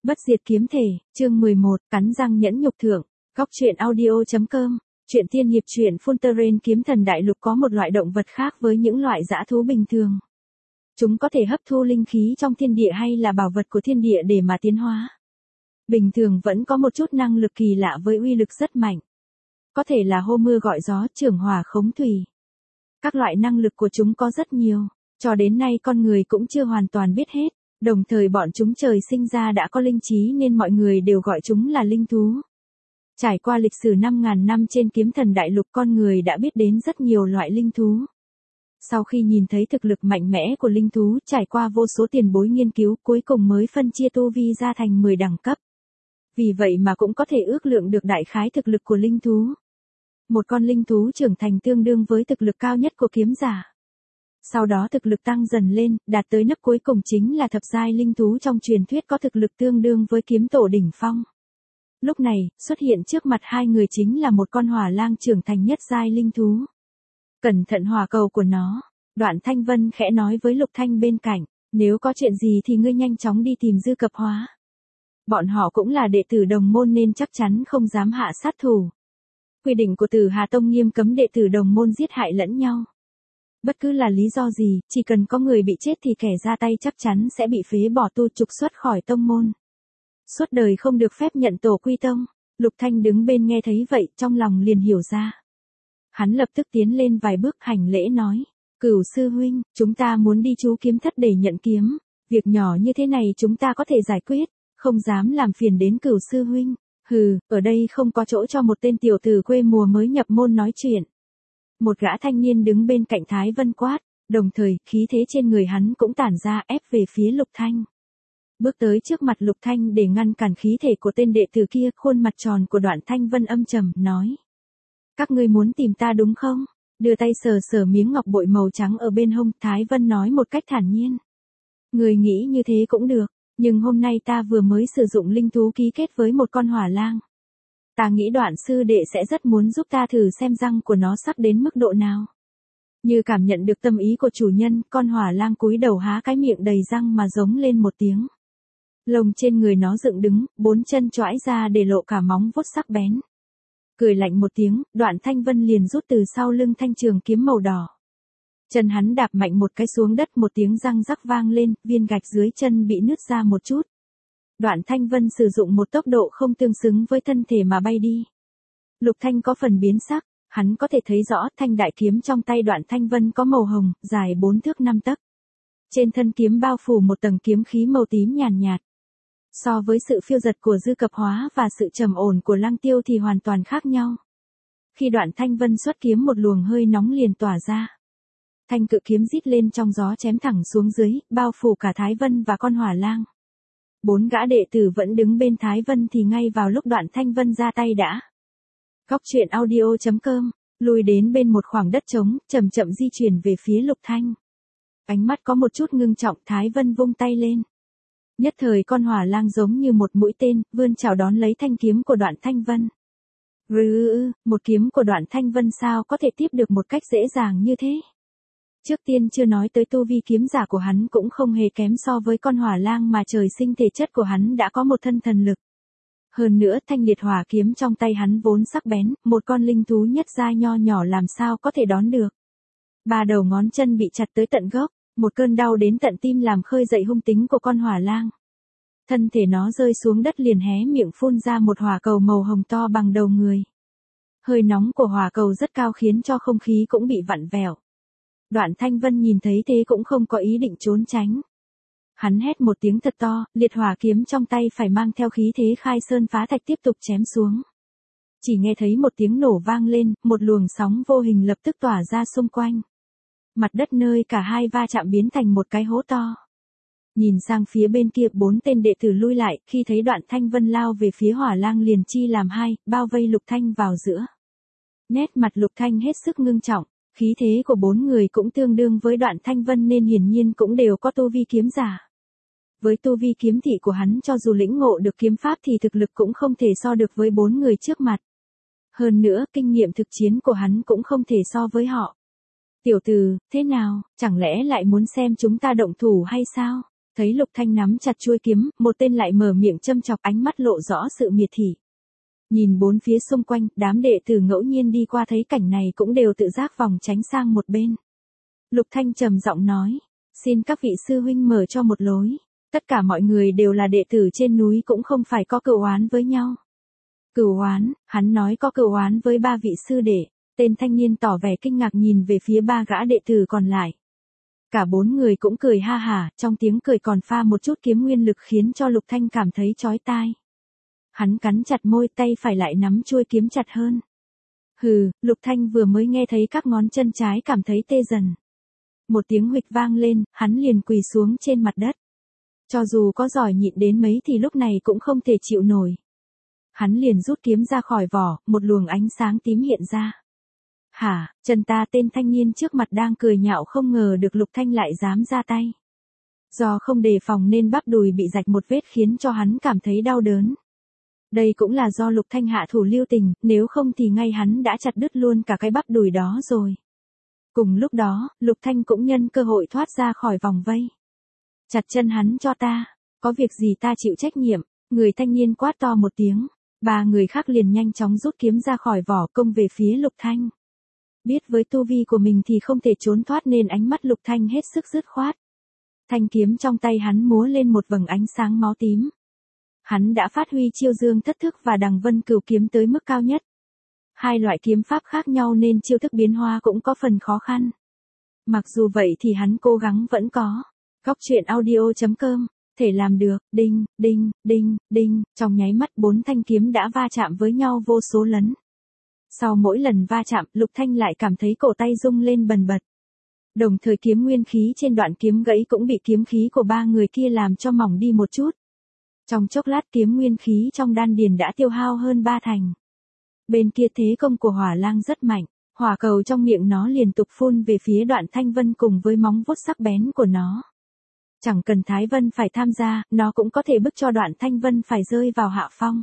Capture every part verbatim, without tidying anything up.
Bất diệt kiếm thể, chương mười một, cắn răng nhẫn nhục thượng, góc truyện audio.com, truyện tiên hiệp truyện Fulteren kiếm thần đại lục có một loại động vật khác với những loại dã thú bình thường. Chúng có thể hấp thu linh khí trong thiên địa hay là bảo vật của thiên địa để mà tiến hóa. Bình thường vẫn có một chút năng lực kỳ lạ với uy lực rất mạnh. Có thể là hô mưa gọi gió, trưởng hỏa khống thủy. Các loại năng lực của chúng có rất nhiều, cho đến nay con người cũng chưa hoàn toàn biết hết. Đồng thời bọn chúng trời sinh ra đã có linh trí nên mọi người đều gọi chúng là linh thú. Trải qua lịch sử năm ngàn năm trên kiếm thần đại lục, con người đã biết đến rất nhiều loại linh thú. Sau khi nhìn thấy thực lực mạnh mẽ của linh thú, trải qua vô số tiền bối nghiên cứu, cuối cùng mới phân chia tu vi ra thành mười đẳng cấp. Vì vậy mà cũng có thể ước lượng được đại khái thực lực của linh thú. Một con linh thú trưởng thành tương đương với thực lực cao nhất của kiếm giả. Sau đó thực lực tăng dần lên, đạt tới nấc cuối cùng chính là thập giai linh thú trong truyền thuyết có thực lực tương đương với kiếm tổ đỉnh phong. Lúc này, xuất hiện trước mặt hai người chính là một con hỏa lang trưởng thành nhất giai linh thú. Cẩn thận hỏa cầu của nó, Đoạn Thanh Vân khẽ nói với Lục Thanh bên cạnh, nếu có chuyện gì thì ngươi nhanh chóng đi tìm Dư Cập Hóa. Bọn họ cũng là đệ tử đồng môn nên chắc chắn không dám hạ sát thủ. Quy định của Tử Hà Tông nghiêm cấm đệ tử đồng môn giết hại lẫn nhau. Bất cứ là lý do gì, chỉ cần có người bị chết thì kẻ ra tay chắc chắn sẽ bị phế bỏ tu trục xuất khỏi tông môn. Suốt đời không được phép nhận tổ quy tông. Lục Thanh đứng bên nghe thấy vậy, trong lòng liền hiểu ra. Hắn lập tức tiến lên vài bước hành lễ nói, Cửu sư huynh, chúng ta muốn đi chú kiếm thất để nhận kiếm. Việc nhỏ như thế này chúng ta có thể giải quyết, không dám làm phiền đến Cửu sư huynh. Hừ, ở đây không có chỗ cho một tên tiểu tử quê mùa mới nhập môn nói chuyện. Một gã thanh niên đứng bên cạnh Thái Vân quát, đồng thời khí thế trên người hắn cũng tản ra ép về phía Lục Thanh. Bước tới trước mặt Lục Thanh để ngăn cản khí thể của tên đệ tử kia, khuôn mặt tròn của Đoạn Thanh Vân âm trầm, nói. Các ngươi muốn tìm ta đúng không? Đưa tay sờ sờ miếng ngọc bội màu trắng ở bên hông, Thái Vân nói một cách thản nhiên. Người nghĩ như thế cũng được, nhưng hôm nay ta vừa mới sử dụng linh thú ký kết với một con hỏa lang. Ta nghĩ Đoạn sư đệ sẽ rất muốn giúp ta thử xem răng của nó sắc đến mức độ nào. Như cảm nhận được tâm ý của chủ nhân, con hỏa lang cúi đầu há cái miệng đầy răng mà giống lên một tiếng. Lông trên người nó dựng đứng, bốn chân choãi ra để lộ cả móng vuốt sắc bén. Cười lạnh một tiếng, Đoạn Thanh Vân liền rút từ sau lưng thanh trường kiếm màu đỏ. Chân hắn đạp mạnh một cái xuống đất, một tiếng răng rắc vang lên, viên gạch dưới chân bị nứt ra một chút. Đoạn Thanh Vân sử dụng một tốc độ không tương xứng với thân thể mà bay đi. Lục Thanh có phần biến sắc, hắn có thể thấy rõ thanh đại kiếm trong tay Đoạn Thanh Vân có màu hồng, dài bốn thước năm tấc. Trên thân kiếm bao phủ một tầng kiếm khí màu tím nhàn nhạt. So với sự phiêu dật của Dư Cập Hóa và sự trầm ổn của Lăng Tiêu thì hoàn toàn khác nhau. Khi Đoạn Thanh Vân xuất kiếm, một luồng hơi nóng liền tỏa ra. Thanh cự kiếm rít lên trong gió chém thẳng xuống dưới, bao phủ cả Thái Vân và con hỏa lang. Bốn gã đệ tử vẫn đứng bên Thái Vân thì ngay vào lúc Đoạn Thanh Vân ra tay đã. Góc truyện audio.com, lùi đến bên một khoảng đất trống, chậm chậm di chuyển về phía Lục Thanh. Ánh mắt có một chút ngưng trọng, Thái Vân vung tay lên. Nhất thời con hỏa lang giống như một mũi tên, vươn chào đón lấy thanh kiếm của Đoạn Thanh Vân. Rư, một kiếm của Đoạn Thanh Vân sao có thể tiếp được một cách dễ dàng như thế? Trước tiên chưa nói tới tu vi kiếm giả của hắn cũng không hề kém so với con hỏa lang mà trời sinh thể chất của hắn đã có một thân thần lực. Hơn nữa thanh liệt hỏa kiếm trong tay hắn vốn sắc bén, một con linh thú nhất giai nho nhỏ làm sao có thể đón được. Ba đầu ngón chân bị chặt tới tận gốc, một cơn đau đến tận tim làm khơi dậy hung tính của con hỏa lang. Thân thể nó rơi xuống đất liền hé miệng phun ra một hỏa cầu màu hồng to bằng đầu người. Hơi nóng của hỏa cầu rất cao khiến cho không khí cũng bị vặn vẹo. Đoạn Thanh Vân nhìn thấy thế cũng không có ý định trốn tránh. Hắn hét một tiếng thật to, liệt hỏa kiếm trong tay phải mang theo khí thế khai sơn phá thạch tiếp tục chém xuống. Chỉ nghe thấy một tiếng nổ vang lên, một luồng sóng vô hình lập tức tỏa ra xung quanh. Mặt đất nơi cả hai va chạm biến thành một cái hố to. Nhìn sang phía bên kia, bốn tên đệ tử lui lại, khi thấy Đoạn Thanh Vân lao về phía hỏa lang liền chi làm hai, bao vây Lục Thanh vào giữa. Nét mặt Lục Thanh hết sức ngưng trọng. Khí thế của bốn người cũng tương đương với Đoạn Thanh Vân nên hiển nhiên cũng đều có tu vi kiếm giả. Với tu vi kiếm thị của hắn, cho dù lĩnh ngộ được kiếm pháp thì thực lực cũng không thể so được với bốn người trước mặt. Hơn nữa, kinh nghiệm thực chiến của hắn cũng không thể so với họ. Tiểu tử, thế nào, chẳng lẽ lại muốn xem chúng ta động thủ hay sao? Thấy Lục Thanh nắm chặt chuôi kiếm, một tên lại mở miệng châm chọc, ánh mắt lộ rõ sự miệt thị. Nhìn bốn phía xung quanh, đám đệ tử ngẫu nhiên đi qua thấy cảnh này cũng đều tự giác vòng tránh sang một bên. Lục Thanh trầm giọng nói, xin các vị sư huynh mở cho một lối. Tất cả mọi người đều là đệ tử trên núi cũng không phải có cựu oán với nhau. Cựu oán, hắn nói có cựu oán với ba vị sư đệ. Tên thanh niên tỏ vẻ kinh ngạc nhìn về phía ba gã đệ tử còn lại. Cả bốn người cũng cười ha hả, trong tiếng cười còn pha một chút kiếm nguyên lực khiến cho Lục Thanh cảm thấy chói tai. Hắn cắn chặt môi, tay phải lại nắm chuôi kiếm chặt hơn. Hừ, Lục Thanh vừa mới nghe thấy các ngón chân trái cảm thấy tê dần. Một tiếng huỵch vang lên, hắn liền quỳ xuống trên mặt đất. Cho dù có giỏi nhịn đến mấy thì lúc này cũng không thể chịu nổi. Hắn liền rút kiếm ra khỏi vỏ, một luồng ánh sáng tím hiện ra. Hả, chân ta, tên thanh niên trước mặt đang cười nhạo không ngờ được Lục Thanh lại dám ra tay. Do không đề phòng nên bắp đùi bị rạch một vết khiến cho hắn cảm thấy đau đớn. Đây cũng là do Lục Thanh hạ thủ lưu tình, nếu không thì ngay hắn đã chặt đứt luôn cả cái bắp đùi đó rồi. Cùng lúc đó, Lục Thanh cũng nhân cơ hội thoát ra khỏi vòng vây. Chặt chân hắn cho ta, có việc gì ta chịu trách nhiệm, người thanh niên quát to một tiếng. Ba người khác liền nhanh chóng rút kiếm ra khỏi vỏ công về phía Lục Thanh. Biết với tu vi của mình thì không thể trốn thoát nên ánh mắt Lục Thanh hết sức dứt khoát. Thanh kiếm trong tay hắn múa lên một vầng ánh sáng máu tím. Hắn đã phát huy chiêu dương thất thức và đằng vân cửu kiếm tới mức cao nhất. Hai loại kiếm pháp khác nhau nên chiêu thức biến hóa cũng có phần khó khăn. Mặc dù vậy thì hắn cố gắng vẫn có. Góc truyện audio chấm com, thể làm được, đinh, đinh, đinh, đinh, trong nháy mắt bốn thanh kiếm đã va chạm với nhau vô số lần. Sau mỗi lần va chạm, Lục Thanh lại cảm thấy cổ tay rung lên bần bật. Đồng thời kiếm nguyên khí trên đoạn kiếm gãy cũng bị kiếm khí của ba người kia làm cho mỏng đi một chút. Trong chốc lát kiếm nguyên khí trong đan điền đã tiêu hao hơn ba thành. Bên kia thế công của Hỏa Lang rất mạnh, hỏa cầu trong miệng nó liên tục phun về phía Đoạn Thanh Vân cùng với móng vuốt sắc bén của nó. Chẳng cần Thái Vân phải tham gia, nó cũng có thể bức cho Đoạn Thanh Vân phải rơi vào hạ phong.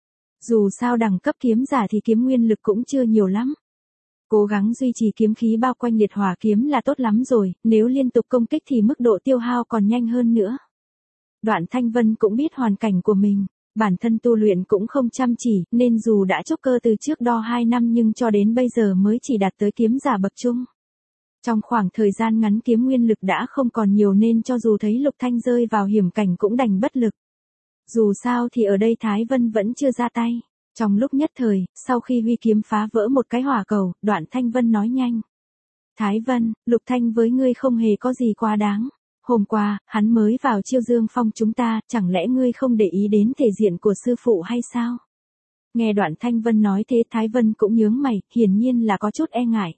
Dù sao đẳng cấp kiếm giả thì kiếm nguyên lực cũng chưa nhiều lắm. Cố gắng duy trì kiếm khí bao quanh liệt hỏa kiếm là tốt lắm rồi, nếu liên tục công kích thì mức độ tiêu hao còn nhanh hơn nữa. Đoạn Thanh Vân cũng biết hoàn cảnh của mình, bản thân tu luyện cũng không chăm chỉ, nên dù đã trúc cơ từ trước đó hai năm nhưng cho đến bây giờ mới chỉ đạt tới kiếm giả bậc trung. Trong khoảng thời gian ngắn kiếm nguyên lực đã không còn nhiều nên cho dù thấy Lục Thanh rơi vào hiểm cảnh cũng đành bất lực. Dù sao thì ở đây Thái Vân vẫn chưa ra tay. Trong lúc nhất thời, sau khi huy kiếm phá vỡ một cái hỏa cầu, Đoạn Thanh Vân nói nhanh. Thái Vân, Lục Thanh với ngươi không hề có gì quá đáng. Hôm qua, hắn mới vào Chiêu Dương Phong chúng ta, chẳng lẽ ngươi không để ý đến thể diện của sư phụ hay sao? Nghe Đoạn Thanh Vân nói thế Thái Vân cũng nhướng mày, hiển nhiên là có chút e ngại.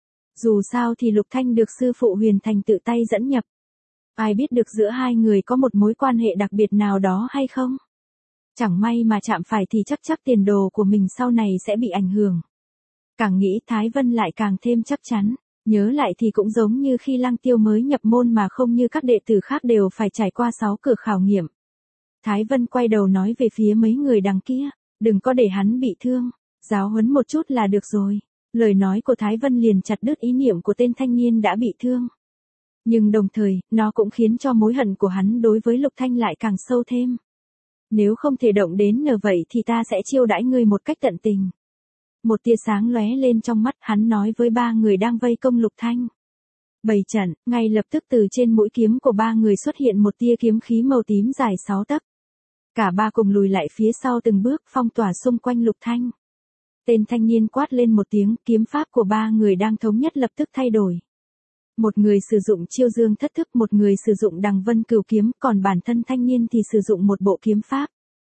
Dù sao thì Lục Thanh được sư phụ Huyền Thành tự tay dẫn nhập. Ai biết được giữa hai người có một mối quan hệ đặc biệt nào đó hay không? Chẳng may mà chạm phải thì chắc chắc tiền đồ của mình sau này sẽ bị ảnh hưởng. Càng nghĩ Thái Vân lại càng thêm chắc chắn. Nhớ lại thì cũng giống như khi Lăng Tiêu mới nhập môn mà không như các đệ tử khác đều phải trải qua sáu cửa khảo nghiệm. Thái Vân quay đầu nói về phía mấy người đằng kia, đừng có để hắn bị thương, giáo huấn một chút là được rồi. Lời nói của Thái Vân liền chặt đứt ý niệm của tên thanh niên đã bị thương. Nhưng đồng thời, nó cũng khiến cho mối hận của hắn đối với Lục Thanh lại càng sâu thêm. Nếu không thể động đến nờ vậy thì ta sẽ chiêu đãi ngươi một cách tận tình. Một tia sáng lóe lên trong mắt, hắn nói với ba người đang vây công Lục Thanh. Bày trận, ngay lập tức từ trên mũi kiếm của ba người xuất hiện một tia kiếm khí màu tím dài sáu tấc. Cả ba cùng lùi lại phía sau từng bước, phong tỏa xung quanh Lục Thanh. Tên thanh niên quát lên một tiếng, kiếm pháp của ba người đang thống nhất lập tức thay đổi. Một người sử dụng chiêu dương thất thức, một người sử dụng đằng vân cửu kiếm, còn bản thân thanh niên thì sử dụng một bộ kiếm pháp.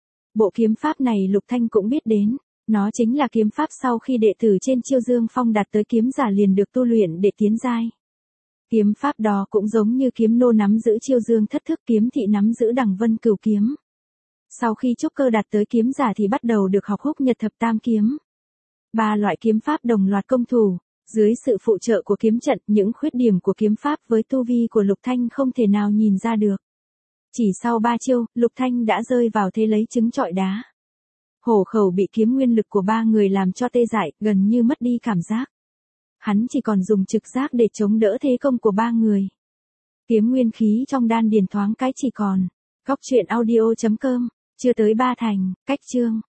Bộ kiếm pháp này Lục Thanh cũng biết đến. Nó chính là kiếm pháp sau khi đệ tử trên Chiêu Dương Phong đạt tới kiếm giả liền được tu luyện để tiến giai. Kiếm pháp đó cũng giống như kiếm nô nắm giữ Chiêu Dương thất thức, kiếm thị nắm giữ đằng vân cửu kiếm. Sau khi trúc cơ đạt tới kiếm giả thì bắt đầu được học húc nhật thập tam kiếm. Ba loại kiếm pháp đồng loạt công thủ, dưới sự phụ trợ của kiếm trận, những khuyết điểm của kiếm pháp với tu vi của Lục Thanh không thể nào nhìn ra được. Chỉ sau ba chiêu, Lục Thanh đã rơi vào thế lấy trứng trọi đá. Hổ khẩu bị kiếm nguyên lực của ba người làm cho tê dại, gần như mất đi cảm giác. Hắn chỉ còn dùng trực giác để chống đỡ thế công của ba người. Kiếm nguyên khí trong đan điền thoáng cái chỉ còn. Góc truyện audio chấm com, chưa tới ba thành, cách chương.